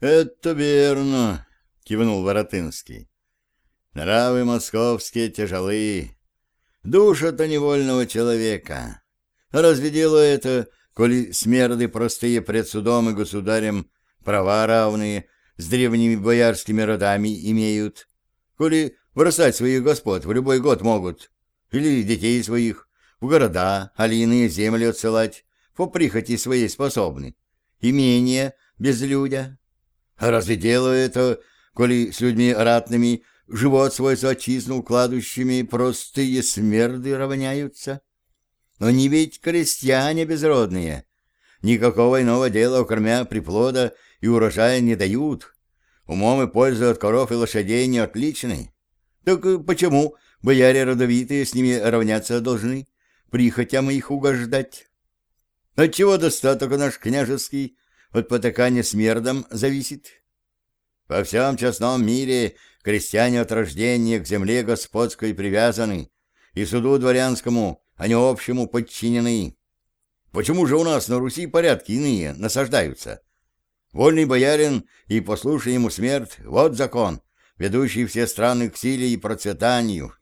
Это верно, кивнул Воротынский. Нравы московские тяжелы, душа-то невольного человека. Разве дело это, коли смерды простые пред судом и государем права равные с древними боярскими родами имеют, коли бросать своих господ в любой год могут, или детей своих в города, али иные земли отсылать, по прихоти своей способны, имения безлюдя. А разве дело это, коли с людьми ратными живот свой за отчизну кладущими простые смерды равняются? Но не ведь крестьяне безродные, никакого иного дела, кроме приплода и урожая, не дают, умом и пользой от коров и лошадей не отличны. Так почему бояре родовитые с ними равняться должны, прихотям их угождать? Отчего достаток наш княжеский от потакания смердам зависит? Во всем честном мире крестьяне от рождения к земле господской привязаны, и суду дворянскому, а не общему подчинены. Почему же у нас на Руси порядки иные насаждаются? Вольный боярин и послушай ему смерть — вот закон, ведущий все страны к силе и процветанию.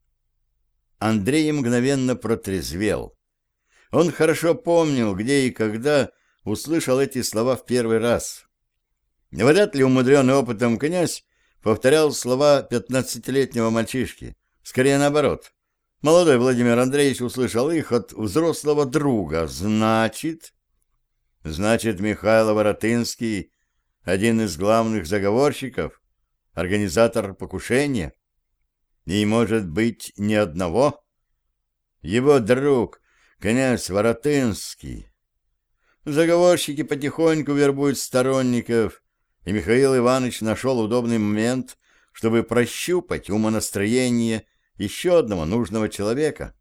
Андрей мгновенно протрезвел. Он хорошо помнил, где и когда услышал эти слова в первый раз. Вряд ли умудренный опытом князь повторял слова 15-летнего мальчишки. Скорее наоборот. Молодой Владимир Андреевич услышал их от взрослого друга. Значит, Михаил Воротынский — один из главных заговорщиков, организатор покушения? И, может быть, ни одного? Его друг, князь Воротынский. Заговорщики потихоньку вербуют сторонников, и Михаил Иванович нашел удобный момент, чтобы прощупать умонастроение еще одного нужного человека.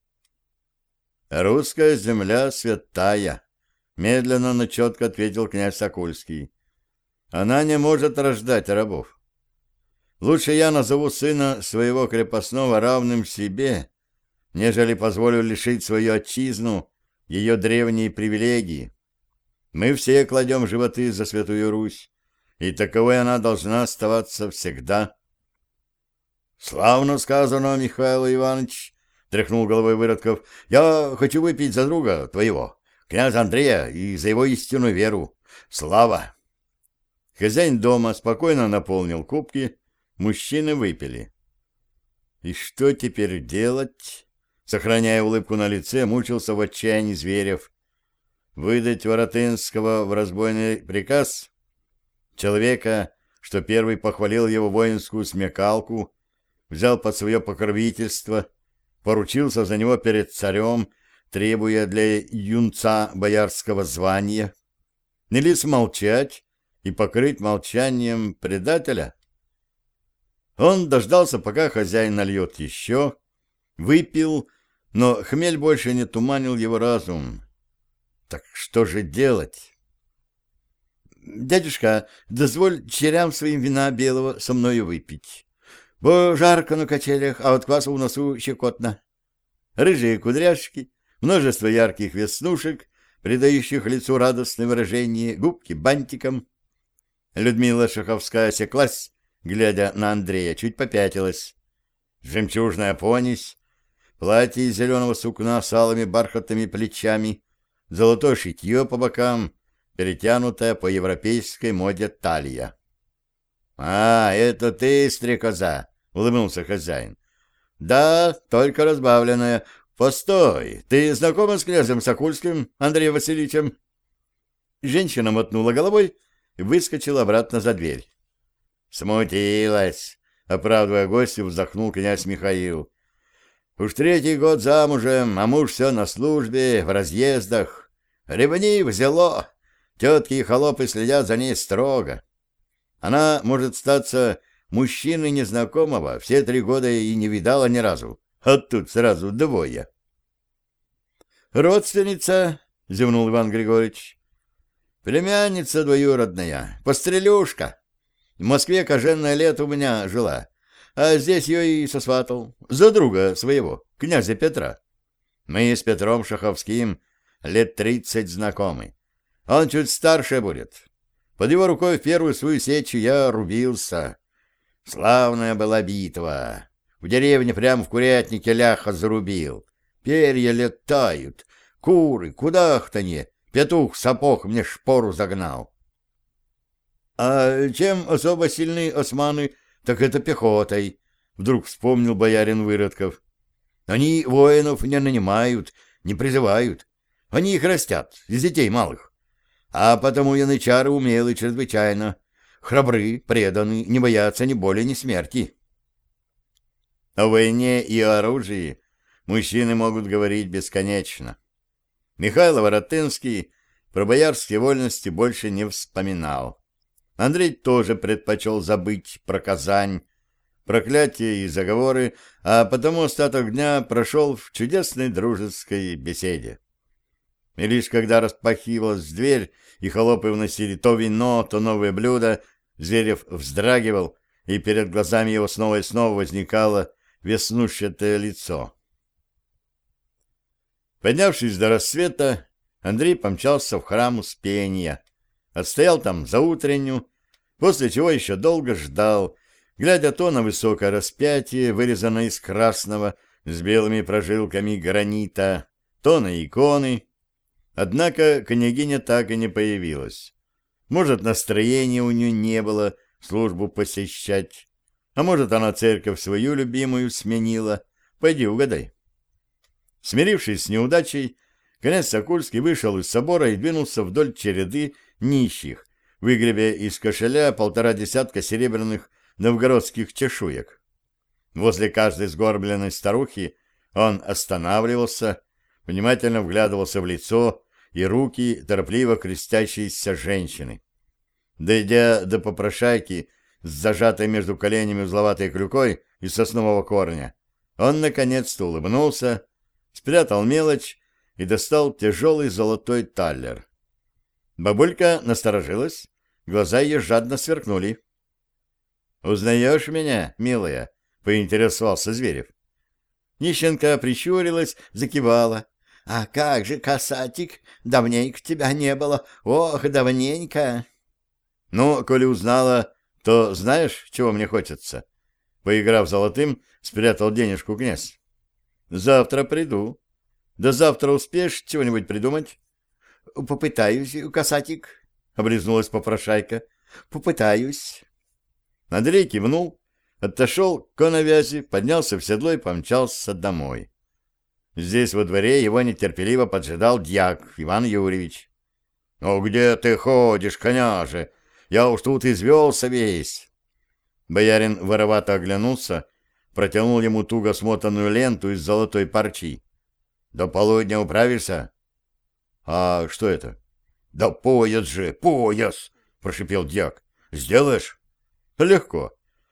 «Русская земля святая», — медленно, но четко ответил князь Сокольский. «Она не может рождать рабов. Лучше я назову сына своего крепостного равным себе, нежели позволю лишить свою отчизну ее древние привилегии. Мы все кладем животы за Святую Русь, и таковой она должна оставаться всегда». «Славно сказано, Михаил Иванович», — тряхнул головой Выродков. «Я хочу выпить за друга твоего, князя Андрея, и за его истинную веру. Слава!» Хозяин дома спокойно наполнил кубки, мужчины выпили. «И что теперь делать?» — сохраняя улыбку на лице, мучился в отчаянии Зверев. «Выдать Воротынского в разбойный приказ? Человека, что первый похвалил его воинскую смекалку, взял под свое покровительство, поручился за него перед царем, требуя для юнца боярского звания, или смолчать и покрыть молчанием предателя?» Он дождался, пока хозяин нальет еще, выпил, но хмель больше не туманил его разум. Так что же делать? «Дядюшка, дозволь черям своим вина белого со мною выпить. Бо жарко на качелях, а от кваса в носу щекотно. Рыжие кудряшки, множество ярких веснушек, придающих лицу радостное выражение, губки бантиком». Людмила Шаховская осеклась, глядя на Андрея, чуть попятилась. Жемчужная понись, платье из зеленого сукна с алыми бархатными плечами, золотое шитье по бокам, перетянутая по европейской моде талия. «А, это ты, стрекоза!» — улыбнулся хозяин. «Да, только разбавленная. Постой, ты знакома с князем Сокольским, Андреем Васильевичем?» Женщина мотнула головой и выскочила обратно за дверь. «Смутилась!» — оправдывая гостю, вздохнул князь Михаил. «Уж 3-й год замужем, а муж все на службе, в разъездах. Ревнив взяло. Тетки и холопы следят за ней строго. Она, может статься, мужчины незнакомого все 3 года и не видала ни разу, а тут сразу двое». «Родственница?» — зевнул Иван Григорьевич. «Племянница двоюродная, пострелюшка. В Москве коженное лето у меня жила, а здесь ее и сосватал. За друга своего, князя Петра. Мы с Петром Шаховским лет 30 знакомы. Он чуть старше будет. Под его рукой в первую свою сечу я рубился. Славная была битва. В деревне прямо в курятнике ляха зарубил. Перья летают, куры, кудахтанье, петух сапог мне шпору загнал. А чем особо сильны османы, так это пехотой, вдруг вспомнил боярин Выродков. Они воинов не нанимают, не призывают. Они их растят, из детей малых. А потому янычары умелы чрезвычайно. Храбры, преданы, не боятся ни боли, ни смерти. О войне и о оружии мужчины могут говорить бесконечно. Михаил Воротынский про боярские вольности больше не вспоминал. Андрей тоже предпочел забыть про Казань, проклятия и заговоры, а потому остаток дня прошел в чудесной дружеской беседе. И лишь когда распахивалась дверь, и холопы вносили то вино, то новые блюда, Зверев вздрагивал, и перед глазами его снова и снова возникало веснушчатое лицо. Поднявшись до рассвета, Андрей помчался в храм Успения, отстоял там заутренню, после чего еще долго ждал, глядя то на высокое распятие, вырезанное из красного с белыми прожилками гранита, то на иконы. Однако княгиня так и не появилась. Может, настроения у нее не было службу посещать, а может, она церковь свою любимую сменила. Пойди угадай. Смирившись с неудачей, князь Сокульский вышел из собора и двинулся вдоль череды нищих, выгребя из кошеля 1,5 десятка серебряных новгородских чешуек. Возле каждой сгорбленной старухи он останавливался, внимательно вглядывался в лицо и руки торопливо крестящейся женщины. Дойдя до попрошайки с зажатой между коленями узловатой клюкой из соснового корня, он наконец-то улыбнулся, спрятал мелочь и достал тяжелый золотой таллер. Бабулька насторожилась, глаза ее жадно сверкнули. «Узнаешь меня, милая?» — поинтересовался Зверев. Нищенка прищурилась, закивала. «А как же, касатик, давненько тебя не было, ох, давненько!» «Ну, коли узнала, то знаешь, чего мне хочется?» Поиграв золотым, спрятал денежку князь. «Завтра приду. До завтра успеешь чего-нибудь придумать?» «Попытаюсь, касатик», — облизнулась попрошайка. «Попытаюсь». Андрей кивнул, отошел к коновязи, поднялся в седло и помчался домой. Здесь во дворе его нетерпеливо поджидал дьяк Иван Юрьевич. — Ну где ты ходишь, коняже? Я уж тут извелся весь. Боярин воровато оглянулся, протянул ему туго смотанную ленту из золотой парчи. — До полудня управишься? — А что это? — Да пояс же, пояс! — прошипел дьяк. — Сделаешь? — Легко.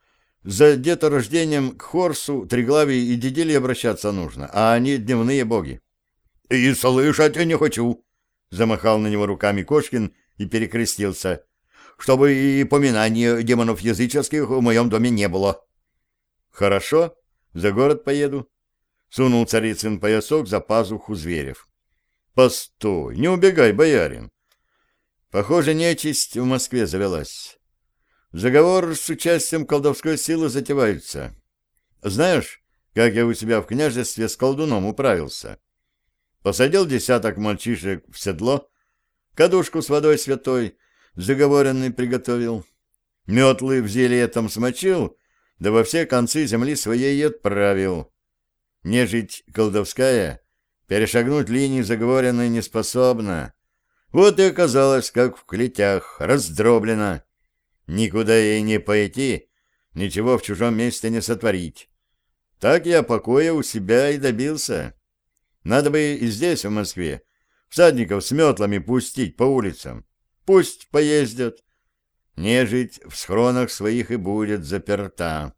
За деторождением к Хорсу, Триглаве и Дедиле обращаться нужно, а они дневные боги. — И слышать я не хочу! — замахал на него руками Кошкин и перекрестился. — Чтобы и поминания демонов языческих в моем доме не было. — Хорошо, за город поеду. Сунул царицын поясок за пазуху Зверев. — Постой, не убегай, боярин. Похоже, нечисть в Москве завелась. Заговор с участием колдовской силы затевается. Знаешь, как я у себя в княжестве с колдуном управился? Посадил десяток мальчишек в седло, кадушку с водой святой, заговоренный приготовил, метлы в зелье там смочил, да во все концы земли своей отправил. Нежить колдовская перешагнуть линии заговоренной не способна. Вот и оказалось, как в клетях, раздроблена. Никуда ей не пойти, ничего в чужом месте не сотворить. Так я покоя у себя и добился. Надо бы и здесь, в Москве, всадников с метлами пустить по улицам. Пусть поездят. Нежить в схронах своих и будет заперта.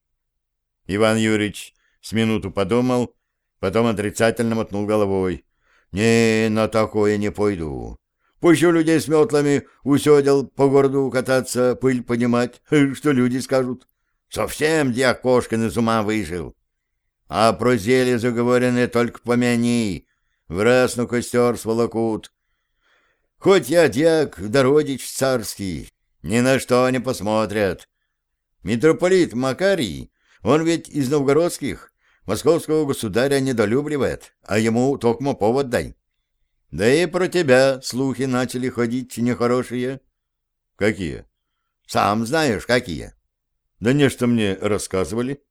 Иван Юрьевич с минуту подумал, потом отрицательно мотнул головой. «Не, на такое не пойду. Пущу людей с метлами у седел по городу кататься, пыль поднимать. Что люди скажут? Совсем дьяк Кошкин из ума выжил. А про зелье заговоренное только помяни. В раз на костер сволокут. Хоть я дьяк, да родич царский, ни на что не посмотрят. Митрополит Макарий, он ведь из новгородских, московского государя недолюбливает, а ему токмо повод дай. Да и про тебя слухи начали ходить нехорошие. Какие? Сам знаешь, какие. Да не, что мне рассказывали.